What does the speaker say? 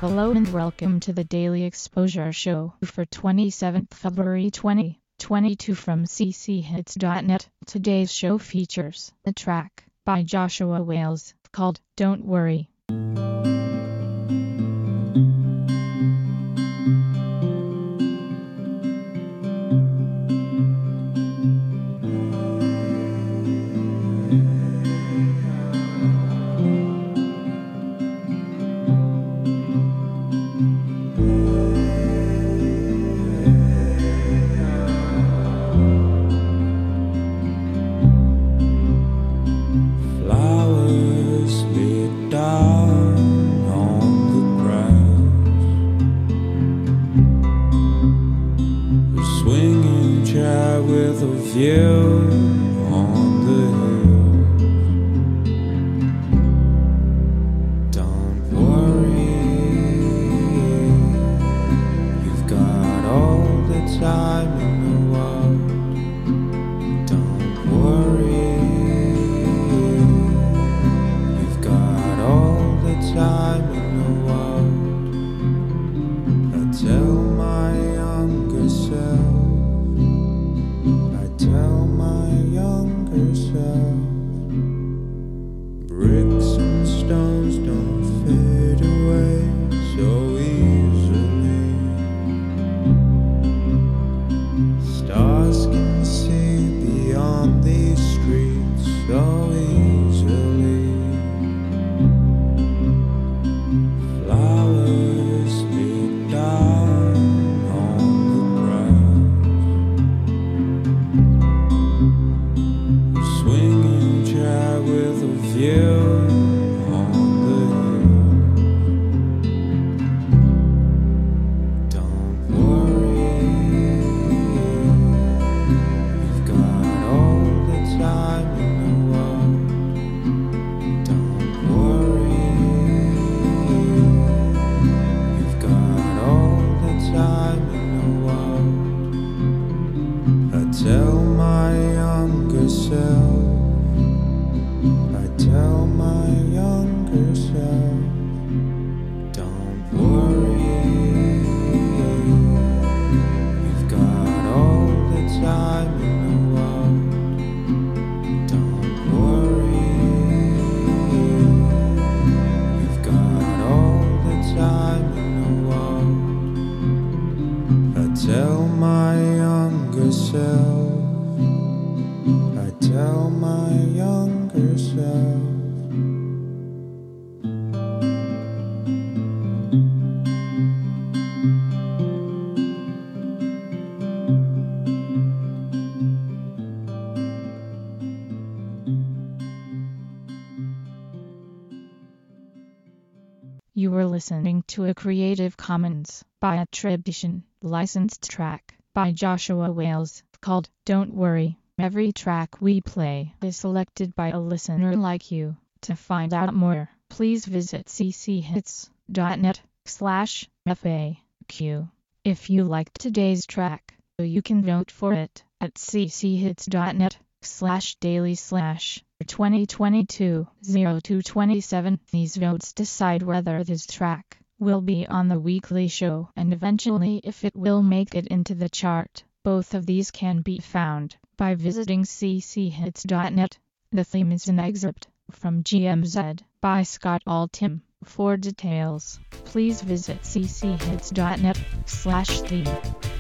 Hello and welcome to the Daily Exposure Show for 27th February 2022 from cchits.net. Today's show features a track by Joshua Wales called Don't Worry. Swinging chair with a view on the hill. Don't worry, you've got all the time in the world. Don't worry, you've got all the time in the world. I tell my younger self, tell my younger self, bricks and stones don't fade away so easily. Stars can see beyond these streets so easily. Flowers lead down on the grass. Swinging chair with a view on the hill. Don't worry, you've got all the time in the world. Don't worry, you've got all the time in the world. I tell my younger self, I tell my younger self, don't worry, you've got all the time in the world. Don't worry, you've got all the time in the world. I tell my younger self, I tell my younger self. You were listening to a Creative Commons by attribution, licensed track by Joshua Wales called Don't Worry. Every track we play is selected by a listener like you. To find out more, please visit cchits.net/FAQ. If you liked today's track, you can vote for it at cchits.net/daily/2022-0227. These votes decide whether this track will be on the weekly show and eventually if it will make it into the chart. Both of these can be found by visiting cchits.net. The theme is an excerpt from GMZ by Scott Altham. For details, please visit cchits.net/theme.